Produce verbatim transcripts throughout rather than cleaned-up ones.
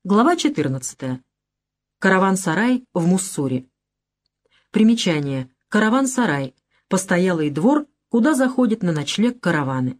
Глава четырнадцатая. Караван-сарай в Муссури. Примечание. Караван-сарай. Постоялый двор, куда заходят на ночлег караваны.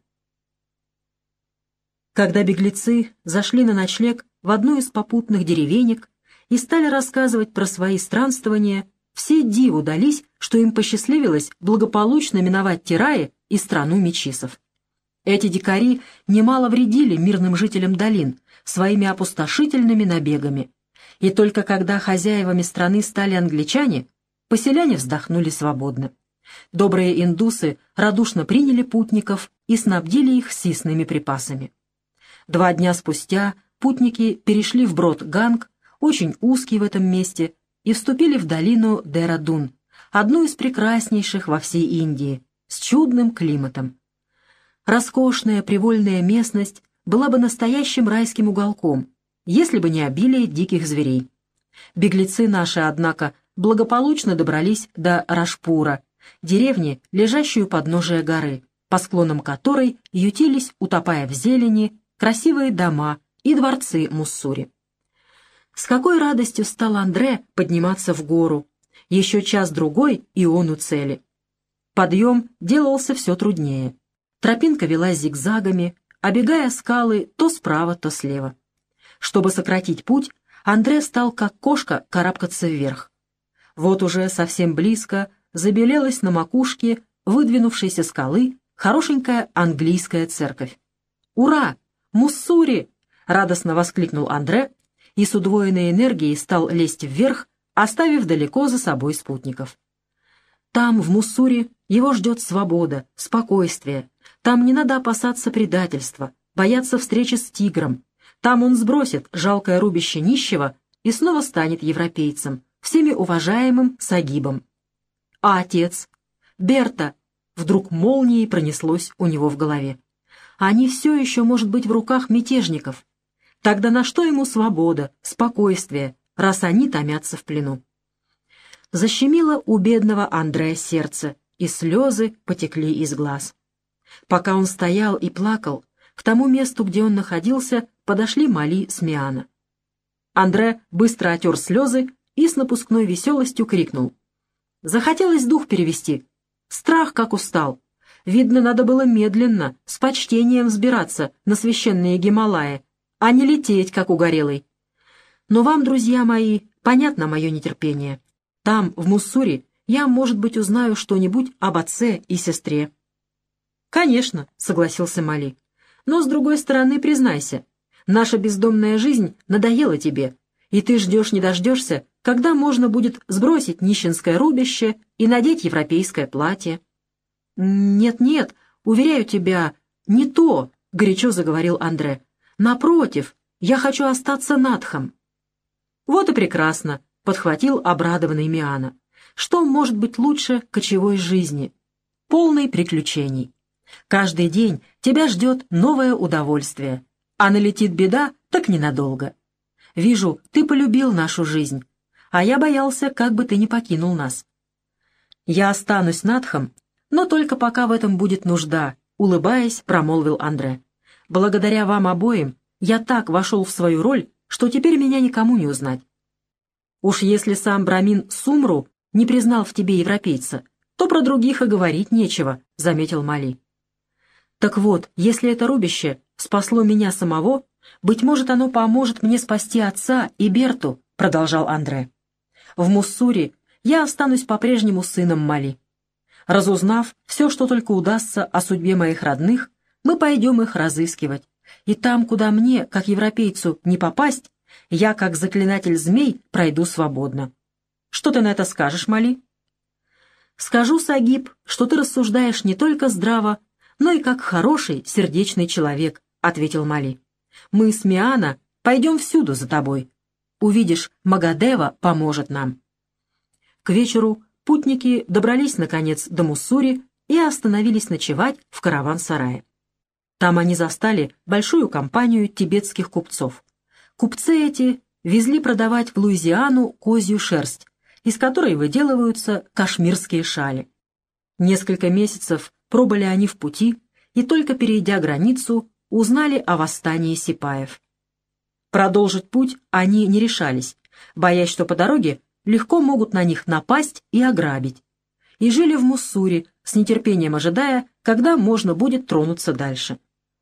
Когда беглецы зашли на ночлег в одну из попутных деревенек и стали рассказывать про свои странствования, все диву дались, что им посчастливилось благополучно миновать Тираи и страну мечисов. Эти дикари немало вредили мирным жителям долин своими опустошительными набегами, и только когда хозяевами страны стали англичане, поселяне вздохнули свободно. Добрые индусы радушно приняли путников и снабдили их съестными припасами. Два дня спустя путники перешли вброд Ганг, очень узкий в этом месте, и вступили в долину Дера-Дун, одну из прекраснейших во всей Индии, с чудным климатом. Роскошная привольная местность была бы настоящим райским уголком, если бы не обилие диких зверей. Беглецы наши, однако, благополучно добрались до Рашпура, деревни, лежащей у подножия горы, по склонам которой ютились, утопая в зелени, красивые дома и дворцы Муссури. С какой радостью стал Андре подниматься в гору. Еще час-другой, и он у цели. Подъем делался все труднее. Тропинка вела зигзагами, обегая скалы то справа, то слева. Чтобы сократить путь, Андре стал, как кошка, карабкаться вверх. Вот уже совсем близко забелелась на макушке выдвинувшейся скалы хорошенькая английская церковь. «Ура! Муссури!» — радостно воскликнул Андре и с удвоенной энергией стал лезть вверх, оставив далеко за собой спутников. Там, в Муссури, его ждет свобода, спокойствие. Там не надо опасаться предательства, бояться встречи с тигром. Там он сбросит жалкое рубище нищего и снова станет европейцем, всеми уважаемым Сагибом. А отец? Берта? Вдруг молнией пронеслось у него в голове. Они все еще, может быть, в руках мятежников. Тогда на что ему свобода, спокойствие, раз они томятся в плену? Защемило у бедного Андре сердце, и слезы потекли из глаз. Пока он стоял и плакал, к тому месту, где он находился, подошли Мали с Миана. Андре быстро отер слезы и с напускной веселостью крикнул. Захотелось дух перевести. Страх как устал. Видно, надо было медленно, с почтением взбираться на священные Гималаи, а не лететь, как угорелый. Но вам, друзья мои, понятно мое нетерпение. Там, в Муссури, я, может быть, узнаю что-нибудь об отце и сестре. «Конечно», — согласился Мали. «Но, с другой стороны, признайся, наша бездомная жизнь надоела тебе, и ты ждешь не дождешься, когда можно будет сбросить нищенское рубище и надеть европейское платье». «Нет-нет, уверяю тебя, не то», — горячо заговорил Андре. «Напротив, я хочу остаться надхом». «Вот и прекрасно», — подхватил обрадованный Миана. «Что может быть лучше кочевой жизни, полной приключений? Каждый день тебя ждет новое удовольствие, а налетит беда, так ненадолго. Вижу, ты полюбил нашу жизнь, а я боялся, как бы ты не покинул нас». «Я останусь надхом, но только пока в этом будет нужда», — улыбаясь, промолвил Андре. «Благодаря вам обоим я так вошел в свою роль, что теперь меня никому не узнать. Уж если сам Брамин Сумру не признал в тебе европейца, то про других и говорить нечего», — заметил Мали. «Так вот, если это рубище спасло меня самого, быть может, оно поможет мне спасти отца и Берту», — продолжал Андре. «В Муссури я останусь по-прежнему сыном Мали. Разузнав все, что только удастся о судьбе моих родных, мы пойдем их разыскивать, и там, куда мне, как европейцу, не попасть, я, как заклинатель змей, пройду свободно. Что ты на это скажешь, Мали?» «Скажу, Сагиб, что ты рассуждаешь не только здраво, но и как хороший, сердечный человек», — ответил Мали. «Мы с Миана пойдем всюду за тобой. Увидишь, Магадева поможет нам». К вечеру путники добрались, наконец, до Муссури и остановились ночевать в караван-сарае. Там они застали большую компанию тибетских купцов. Купцы эти везли продавать в Луизиану козью шерсть, из которой выделываются кашмирские шали. Несколько месяцев пробыли они в пути и, только перейдя границу, узнали о восстании сипаев. Продолжить путь они не решались, боясь, что по дороге легко могут на них напасть и ограбить. И жили в Муссури, с нетерпением ожидая, когда можно будет тронуться дальше.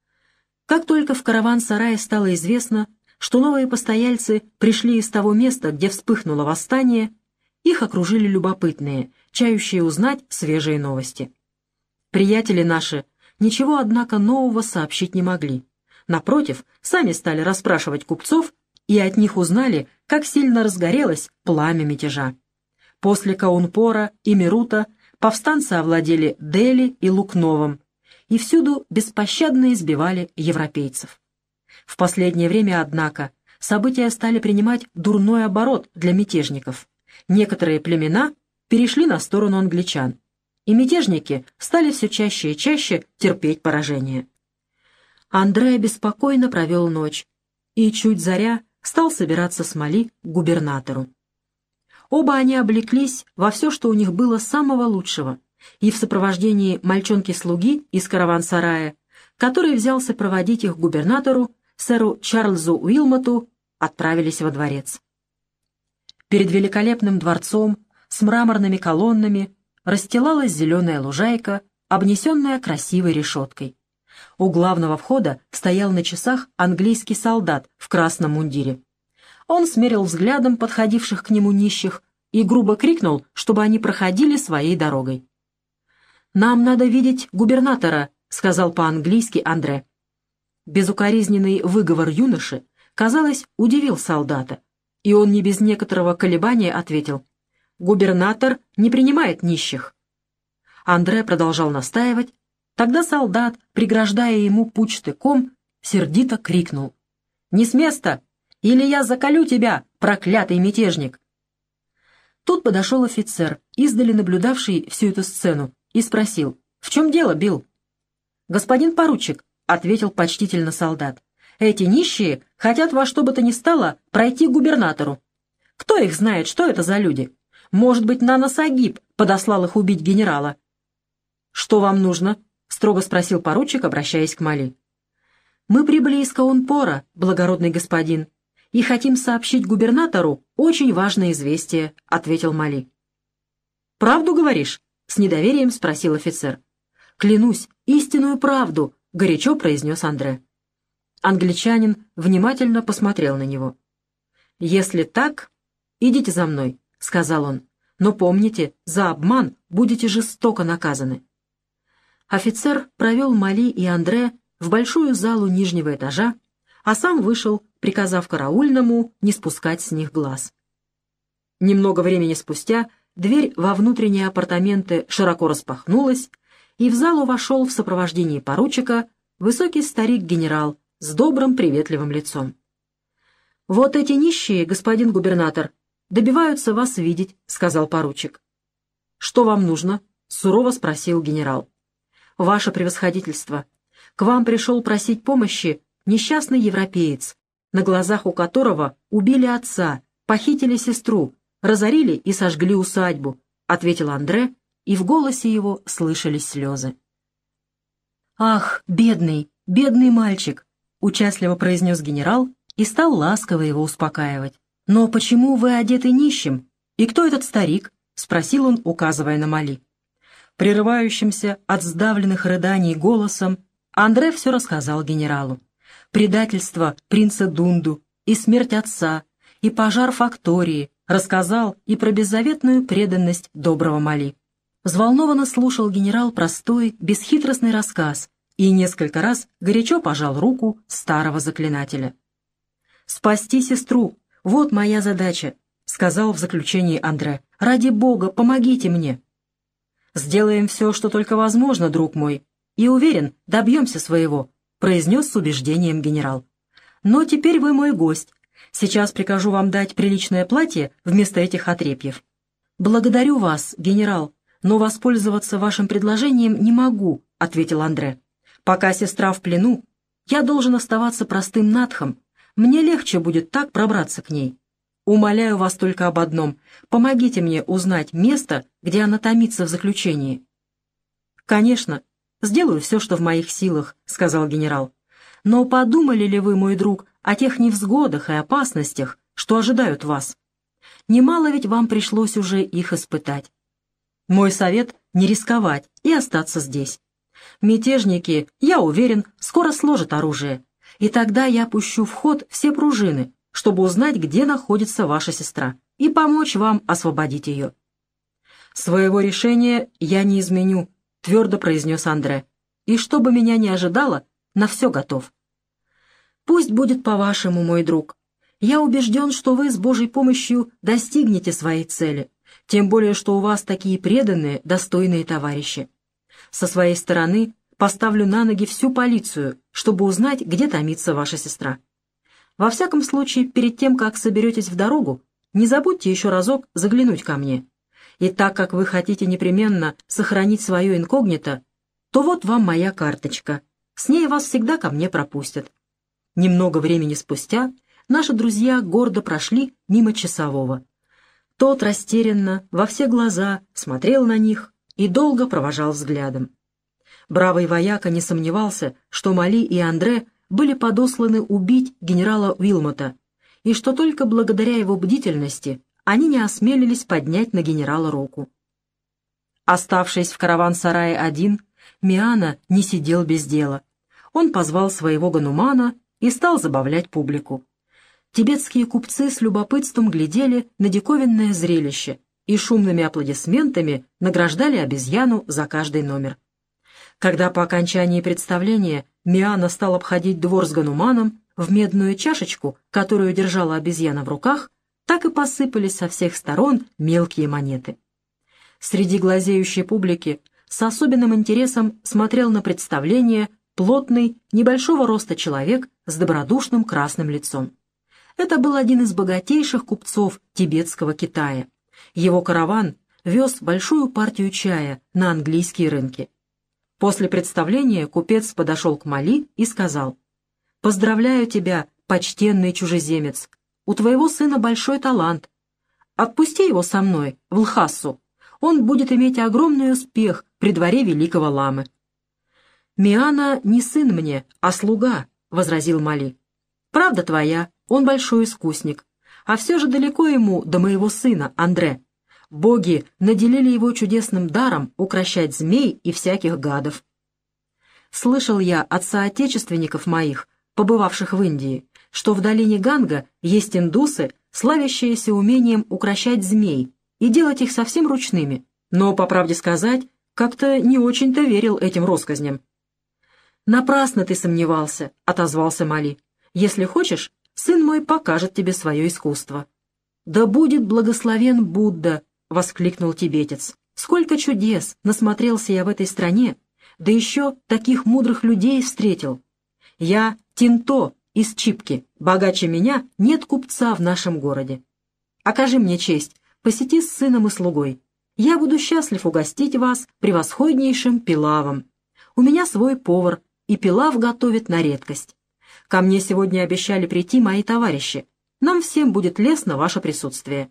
Как только в караван-сарае стало известно, что новые постояльцы пришли из того места, где вспыхнуло восстание, их окружили любопытные, чающие узнать свежие новости. Приятели наши ничего, однако, нового сообщить не могли. Напротив, сами стали расспрашивать купцов и от них узнали, как сильно разгорелось пламя мятежа. После Каунпора и Мерута повстанцы овладели Дели и Лукновом и всюду беспощадно избивали европейцев. В последнее время, однако, события стали принимать дурной оборот для мятежников. Некоторые племена перешли на сторону англичан, и мятежники стали все чаще и чаще терпеть поражение. Андре беспокойно провел ночь и, чуть заря, стал собираться с Мали к губернатору. Оба они облеклись во все, что у них было самого лучшего, и в сопровождении мальчонки-слуги из караван-сарая, который взялся проводить их к губернатору, сэру Чарльзу Уилмоту, отправились во дворец. Перед великолепным дворцом с мраморными колоннами расстилалась зеленая лужайка, обнесенная красивой решеткой. У главного входа стоял на часах английский солдат в красном мундире. Он смерил взглядом подходивших к нему нищих и грубо крикнул, чтобы они проходили своей дорогой. «Нам надо видеть губернатора», — сказал по-английски Андре. Безукоризненный выговор юноши, казалось, удивил солдата, и он не без некоторого колебания ответил: «Губернатор не принимает нищих». Андре продолжал настаивать. Тогда солдат, преграждая ему путь штыком, сердито крикнул: «Не с места! Или я заколю тебя, проклятый мятежник!» Тут подошел офицер, издали наблюдавший всю эту сцену, и спросил: «В чем дело, Билл?» «Господин поручик», — ответил почтительно солдат, — «эти нищие хотят во что бы то ни стало пройти к губернатору. Кто их знает, что это за люди? Может быть, Нана Сагиб подослал их убить генерала?» «Что вам нужно?» — строго спросил поручик, обращаясь к Мали. «Мы прибыли из Каунпора, благородный господин, и хотим сообщить губернатору очень важное известие», — ответил Мали. «Правду говоришь?» — с недоверием спросил офицер. «Клянусь, истинную правду», — горячо произнес Андре. Англичанин внимательно посмотрел на него. «Если так, идите за мной», — сказал он, — «но помните, за обман будете жестоко наказаны». Офицер провел Мали и Андре в большую залу нижнего этажа, а сам вышел, приказав караульному не спускать с них глаз. Немного времени спустя дверь во внутренние апартаменты широко распахнулась, и в залу вошел в сопровождении поручика высокий старик-генерал с добрым приветливым лицом. «Вот эти нищие, господин губернатор, добиваются вас видеть», — сказал поручик. «Что вам нужно?» — сурово спросил генерал. «Ваше превосходительство, к вам пришел просить помощи несчастный европеец, на глазах у которого убили отца, похитили сестру, разорили и сожгли усадьбу», — ответил Андре, и в голосе его слышались слезы. «Ах, бедный, бедный мальчик!» — участливо произнес генерал и стал ласково его успокаивать. «Но почему вы одеты нищим? И кто этот старик?» — спросил он, указывая на Мали. Прерывающимся от сдавленных рыданий голосом Андре все рассказал генералу. Предательство принца Дунду, и смерть отца, и пожар фактории, рассказал и про беззаветную преданность доброго Мали. Взволнованно слушал генерал простой, бесхитростный рассказ и несколько раз горячо пожал руку старого заклинателя. «Спасти сестру — вот моя задача», — сказал в заключении Андре. «Ради Бога, помогите мне». «Сделаем все, что только возможно, друг мой, и, уверен, добьемся своего», — произнес с убеждением генерал. «Но теперь вы мой гость. Сейчас прикажу вам дать приличное платье вместо этих отрепьев». «Благодарю вас, генерал, но воспользоваться вашим предложением не могу», — ответил Андре. «Пока сестра в плену, я должен оставаться простым надхом. Мне легче будет так пробраться к ней. Умоляю вас только об одном. Помогите мне узнать место, где она томится в заключении». «Конечно, сделаю все, что в моих силах», — сказал генерал. Но подумали ли вы, мой друг, о тех невзгодах и опасностях, что ожидают вас? Немало ведь вам пришлось уже их испытать. Мой совет — не рисковать и остаться здесь. Мятежники, я уверен, скоро сложат оружие, и тогда я пущу в ход все пружины, чтобы узнать, где находится ваша сестра, и помочь вам освободить ее. «Своего решения я не изменю», — твердо произнес Андре, «и что бы меня ни ожидало, на все готов». «Пусть будет по-вашему, мой друг. Я убежден, что вы с Божьей помощью достигнете своей цели, тем более, что у вас такие преданные, достойные товарищи. Со своей стороны поставлю на ноги всю полицию, чтобы узнать, где томится ваша сестра. Во всяком случае, перед тем, как соберетесь в дорогу, не забудьте еще разок заглянуть ко мне. И так как вы хотите непременно сохранить свое инкогнито, то вот вам моя карточка. С ней вас всегда ко мне пропустят». Немного времени спустя наши друзья гордо прошли мимо часового. Тот растерянно, во все глаза, смотрел на них и долго провожал взглядом. Бравый вояка не сомневался, что Мали и Андре были подосланы убить генерала Уилмота, и что только благодаря его бдительности они не осмелились поднять на генерала руку. Оставшись в караван-сарае один, Миана не сидел без дела. Он позвал своего ганумана и стал забавлять публику. Тибетские купцы с любопытством глядели на диковинное зрелище и шумными аплодисментами награждали обезьяну за каждый номер. Когда по окончании представления Миана стал обходить двор с гануманом, в медную чашечку, которую держала обезьяна в руках, так и посыпались со всех сторон мелкие монеты. Среди глазеющей публики с особенным интересом смотрел на представление плотный, небольшого роста человек с добродушным красным лицом. Это был один из богатейших купцов тибетского Китая. Его караван вез большую партию чая на английские рынки. После представления купец подошел к Мали и сказал: «Поздравляю тебя, почтенный чужеземец, у твоего сына большой талант. Отпусти его со мной, в Лхасу, он будет иметь огромный успех при дворе великого ламы». «Миана не сын мне, а слуга», — возразил Мали. «Правда твоя, он большой искусник, а все же далеко ему до моего сына, Андре. Боги наделили его чудесным даром укрощать змей и всяких гадов. Слышал я от соотечественников моих, побывавших в Индии, что в долине Ганга есть индусы, славящиеся умением укрощать змей и делать их совсем ручными, но, по правде сказать, как-то не очень-то верил этим россказням». «Напрасно ты сомневался», — отозвался Мали. «Если хочешь, сын мой покажет тебе свое искусство». «Да будет благословен Будда», — воскликнул тибетец. «Сколько чудес насмотрелся я в этой стране, да еще таких мудрых людей встретил. Я Тинто из Чипки, богаче меня нет купца в нашем городе. Окажи мне честь, посети с сыном и слугой. Я буду счастлив угостить вас превосходнейшим пилавом. У меня свой повар, и пилав готовит на редкость. Ко мне сегодня обещали прийти мои товарищи. Нам всем будет лестно ваше присутствие».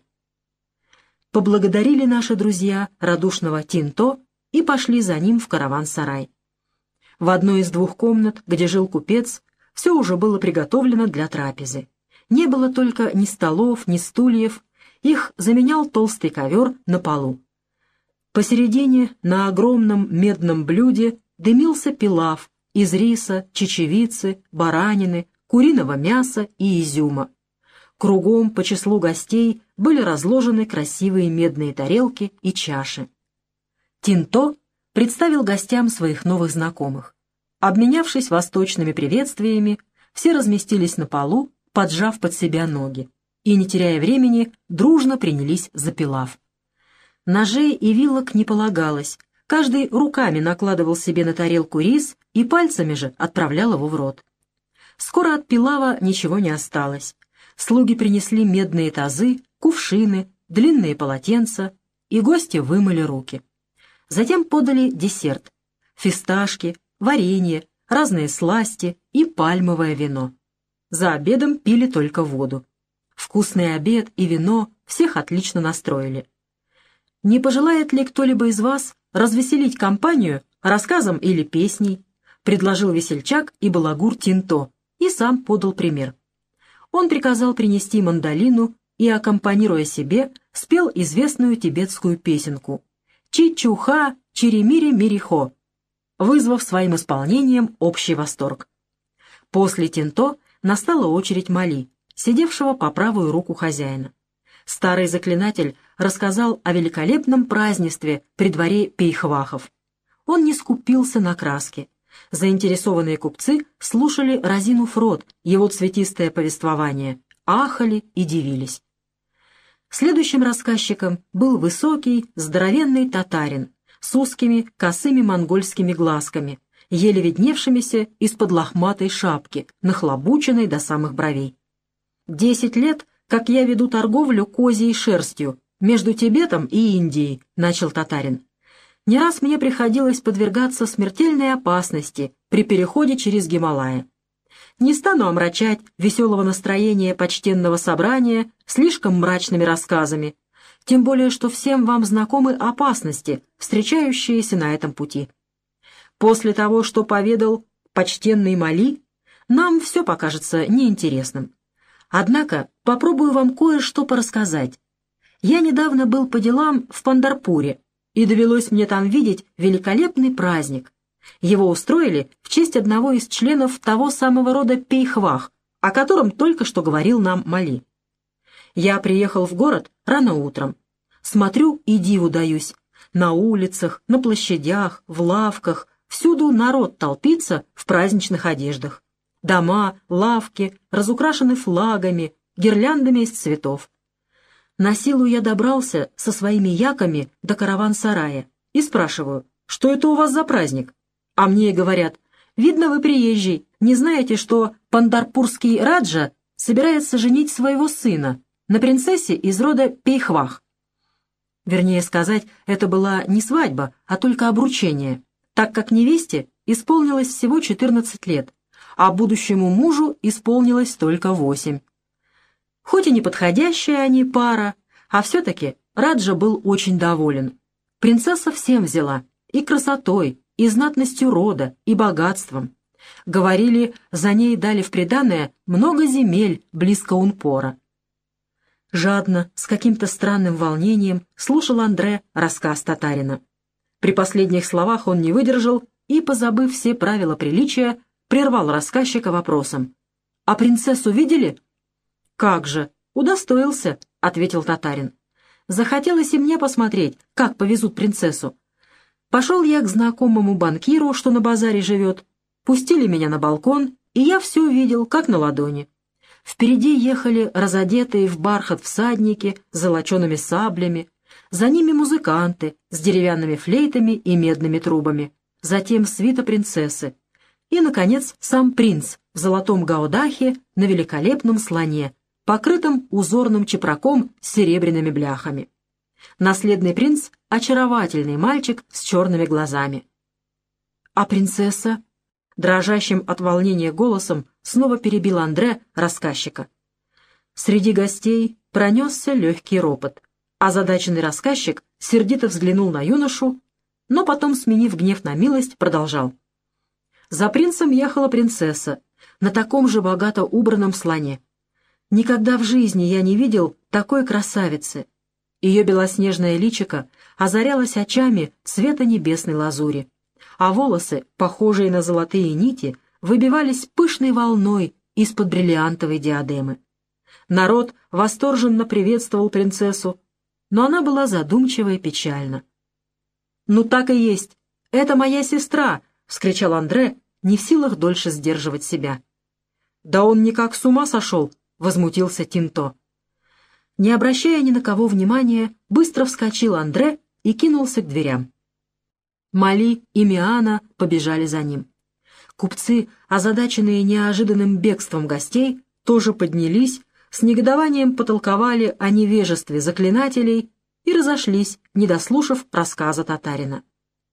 Поблагодарили наши друзья радушного Тинто и пошли за ним в караван-сарай. В одной из двух комнат, где жил купец, все уже было приготовлено для трапезы. Не было только ни столов, ни стульев, их заменял толстый ковер на полу. Посередине на огромном медном блюде дымился пилав из риса, чечевицы, баранины, куриного мяса и изюма. Кругом по числу гостей были разложены красивые медные тарелки и чаши. Тинто представил гостям своих новых знакомых. Обменявшись восточными приветствиями, все разместились на полу, поджав под себя ноги, и, не теряя времени, дружно принялись за пилав. Ножей и вилок не полагалось, каждый руками накладывал себе на тарелку рис и пальцами же отправлял его в рот. Скоро от пилава ничего не осталось. Слуги принесли медные тазы, кувшины, длинные полотенца, и гости вымыли руки. Затем подали десерт — фисташки, варенье, разные сласти и пальмовое вино. За обедом пили только воду. Вкусный обед и вино всех отлично настроили. «Не пожелает ли кто-либо из вас развеселить компанию рассказом или песней? — предложил весельчак и балагур Тинто, и сам подал пример. Он приказал принести мандолину и, аккомпанируя себе, спел известную тибетскую песенку «Чи-чуха, чиримири-мирихо», вызвав своим исполнением общий восторг. После Тинто настала очередь Мали, сидевшего по правую руку хозяина. Старый заклинатель рассказал о великолепном празднестве при дворе пейхвахов. Он не скупился на краски. Заинтересованные купцы слушали, разинув рот, его цветистое повествование, ахали и дивились. Следующим рассказчиком был высокий, здоровенный татарин с узкими, косыми монгольскими глазками, еле видневшимися из-под лохматой шапки, нахлобученной до самых бровей. «Десять лет, как я веду торговлю козьей шерстью между Тибетом и Индией», — начал татарин. «Не раз мне приходилось подвергаться смертельной опасности при переходе через Гималаи. Не стану омрачать веселого настроения почтенного собрания слишком мрачными рассказами, тем более что всем вам знакомы опасности, встречающиеся на этом пути. После того, что поведал почтенный Мали, нам все покажется неинтересным. Однако попробую вам кое-что порассказать. Я недавно был по делам в Пандарпуре, и довелось мне там видеть великолепный праздник. Его устроили в честь одного из членов того самого рода пейхвах, о котором только что говорил нам Мали. Я приехал в город рано утром. Смотрю и диву даюсь. На улицах, на площадях, в лавках, всюду народ толпится в праздничных одеждах. Дома, лавки разукрашены флагами, гирляндами из цветов. На силу я добрался со своими яками до караван-сарая и спрашиваю, что это у вас за праздник? А мне говорят, видно, вы приезжий, не знаете, что пандарпурский раджа собирается женить своего сына на принцессе из рода Пейхвах. Вернее сказать, это была не свадьба, а только обручение, так как невесте исполнилось всего четырнадцать лет, а будущему мужу исполнилось только восемь. Хоть и неподходящая они пара, а все-таки Раджа был очень доволен. Принцесса всем взяла, и красотой, и знатностью рода, и богатством. Говорили, за ней дали в приданое много земель близ Каунпора. Жадно, с каким-то странным волнением слушал Андре рассказ татарина. При последних словах он не выдержал и, позабыв все правила приличия, прервал рассказчика вопросом. «А принцессу видели?» «Как же, удостоился», — ответил татарин. «Захотелось и мне посмотреть, как повезут принцессу. Пошел я к знакомому банкиру, что на базаре живет. Пустили меня на балкон, и я все увидел, как на ладони. Впереди ехали разодетые в бархат всадники с золочеными саблями, за ними музыканты с деревянными флейтами и медными трубами, затем свита принцессы, и, наконец, сам принц в золотом гаудахе на великолепном слоне, покрытым узорным чепраком с серебряными бляхами. Наследный принц — очаровательный мальчик с черными глазами. А принцесса? Дрожащим от волнения голосом снова перебил Андре рассказчика. Среди гостей пронесся легкий ропот. Озадаченный рассказчик сердито взглянул на юношу, но потом, сменив гнев на милость, продолжал. За принцем ехала принцесса на таком же богато убранном слоне. Никогда в жизни я не видел такой красавицы. Ее белоснежное личико озарялось очами цвета небесной лазури, а волосы, похожие на золотые нити, выбивались пышной волной из-под бриллиантовой диадемы. Народ восторженно приветствовал принцессу, но она была задумчива и печальна. «Ну так и есть, это моя сестра!» — вскричал Андре, не в силах дольше сдерживать себя. «Да он никак с ума сошел!» — возмутился Тинто. Не обращая ни на кого внимания, быстро вскочил Андре и кинулся к дверям. Мали и Миана побежали за ним. Купцы, озадаченные неожиданным бегством гостей, тоже поднялись, с негодованием потолковали о невежестве заклинателей и разошлись, не дослушав рассказа татарина.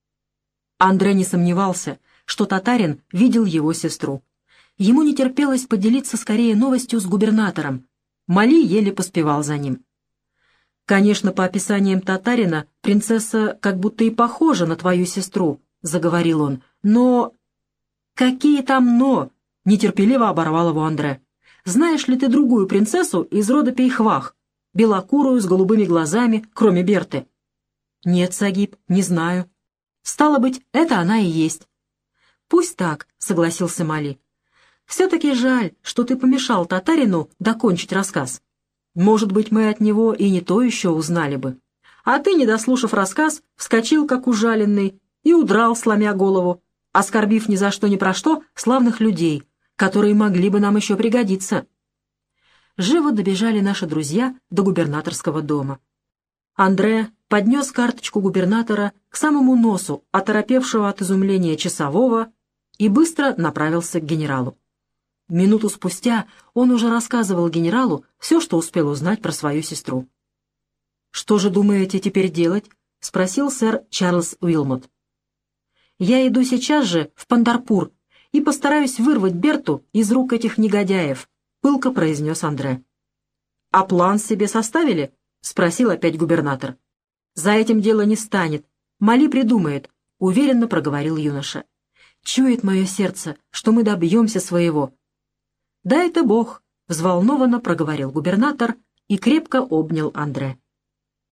Андре не сомневался, что татарин видел его сестру. Ему не терпелось поделиться скорее новостью с губернатором. Мали еле поспевал за ним. «Конечно, по описаниям татарина, принцесса как будто и похожа на твою сестру», — заговорил он, — «но...» «Какие там «но»?» — нетерпеливо оборвал его Андре. «Знаешь ли ты другую принцессу из рода Пейхвах, белокурую с голубыми глазами, кроме Берты?» «Нет, Сагиб, не знаю». «Стало быть, это она и есть». «Пусть так», — согласился Мали. «Все-таки жаль, что ты помешал татарину докончить рассказ. Может быть, мы от него и не то еще узнали бы. А ты, не дослушав рассказ, вскочил, как ужаленный, и удрал, сломя голову, оскорбив ни за что ни про что славных людей, которые могли бы нам еще пригодиться». Живо добежали наши друзья до губернаторского дома. Андре поднес карточку губернатора к самому носу оторопевшего от изумления часового и быстро направился к генералу. Минуту спустя он уже рассказывал генералу все, что успел узнать про свою сестру. «Что же думаете теперь делать?» — спросил сэр Чарльз Уилмот. «Я иду сейчас же в Пандарпур и постараюсь вырвать Берту из рук этих негодяев», — пылко произнес Андре. «А план себе составили?» — спросил опять губернатор. «За этим дело не станет. Мали придумает», — уверенно проговорил юноша. «Чует мое сердце, что мы добьемся своего». «Да это Бог», — взволнованно проговорил губернатор и крепко обнял Андре.